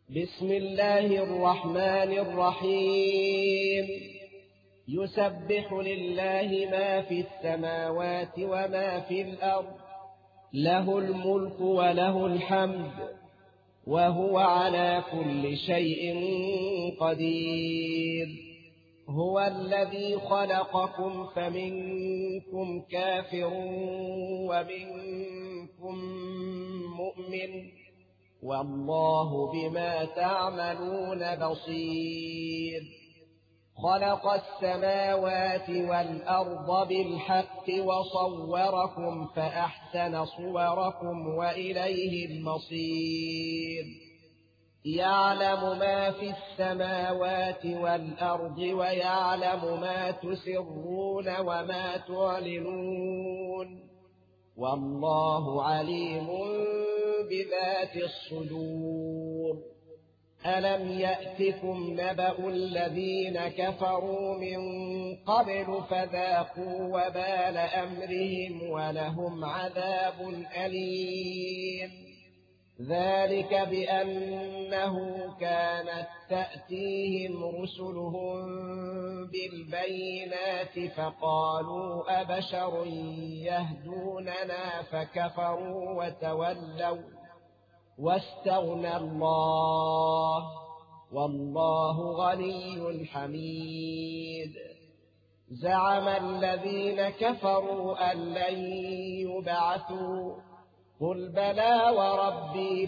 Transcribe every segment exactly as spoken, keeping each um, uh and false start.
بسم الله الرحمن الرحيم يسبح لله ما في السماوات وما في الأرض له الملك وله الحمد وهو على كل شيء قدير. هو الذي خلقكم فمنكم كافر ومنكم مؤمن والله بما تعملون بصير. خلق السماوات والأرض بالحق وصوركم فأحسن صوركم وإليه المصير. يعلم ما في السماوات والأرض ويعلم ما تسرون وما تعلنون والله عليم بذات الصدور. ألم يأتكم نبأ الذين كفروا من قبل فذاقوا وبال أمرهم ولهم عذاب أليم. ذلك بأنه كانت تأتيهم رسلهم بالبينات فقالوا أبشر يهدوننا فكفروا وتولوا واستغنى الله والله غني حميد. زعم الذين كفروا أن لن يبعثوا قل بلى وربي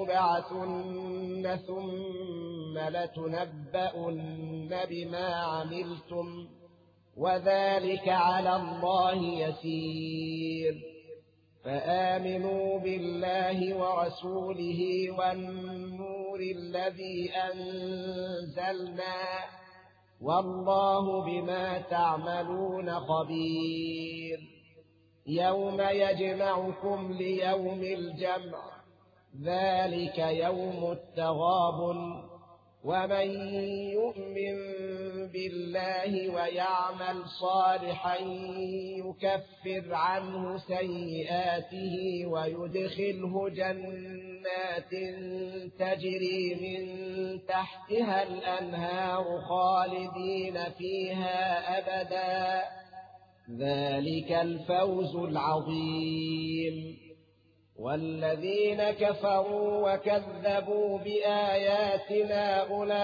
لتبعثن ثم لتنبؤن بما عملتم وذلك على الله يسير. فآمنوا بالله ورسوله والنور الذي أنزلنا والله بما تعملون خبير. يوم يجمعكم ليوم الجمع ذلك يوم التغابن. ومن يؤمن بالله ويعمل صالحا يكفر عنه سيئاته ويدخله جنات تجري من تحتها الأنهار خالدين فيها أبدا ذلك الفوز العظيم. والذين كفروا وكذبوا بآياتنا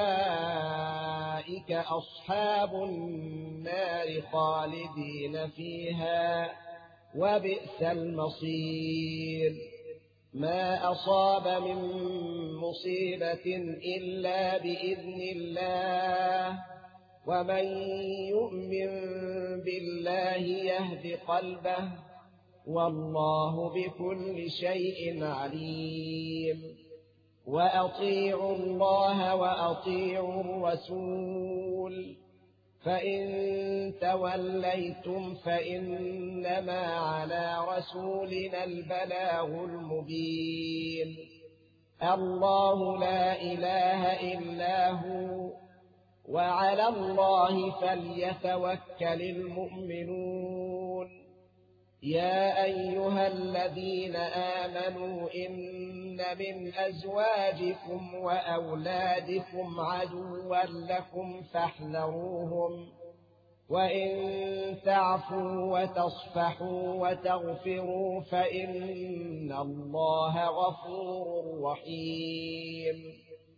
أولئك أصحاب النار خالدين فيها وبئس المصير. ما أصاب من مصيبة إلا بإذن الله ومن يؤمن بالله يهد قلبه والله بكل شيء عليم. وأطيعوا الله وأطيعوا الرسول فإن توليتم فإنما على رسولنا البلاغ المبين. الله لا إله إلا هو وعلى الله فليتوكل المؤمنون. يا أيها الذين آمنوا إن من أزواجكم وأولادكم عدوا لكم فاحذروهم وإن تعفوا وتصفحوا وتغفروا فإن الله غفور رحيم.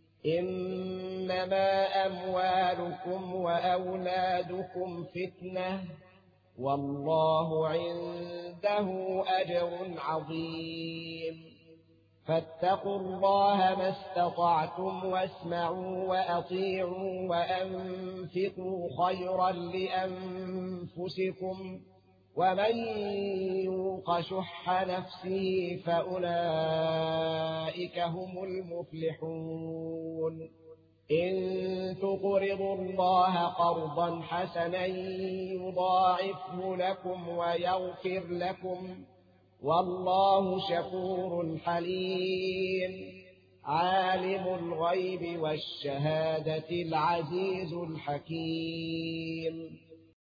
إنما أموالكم وأولادكم فتنة والله عنده أجر عظيم. فاتقوا الله ما استطعتم واسمعوا وأطيعوا وأنفقوا خيرا لأنفسكم ومن يوق شح نفسه فأولئك هم المفلحون. إن تقرضوا الله قرضا حسنا يضاعفه لكم ويغفر لكم والله شكور حليم. عالم الغيب والشهادة العزيز الحكيم.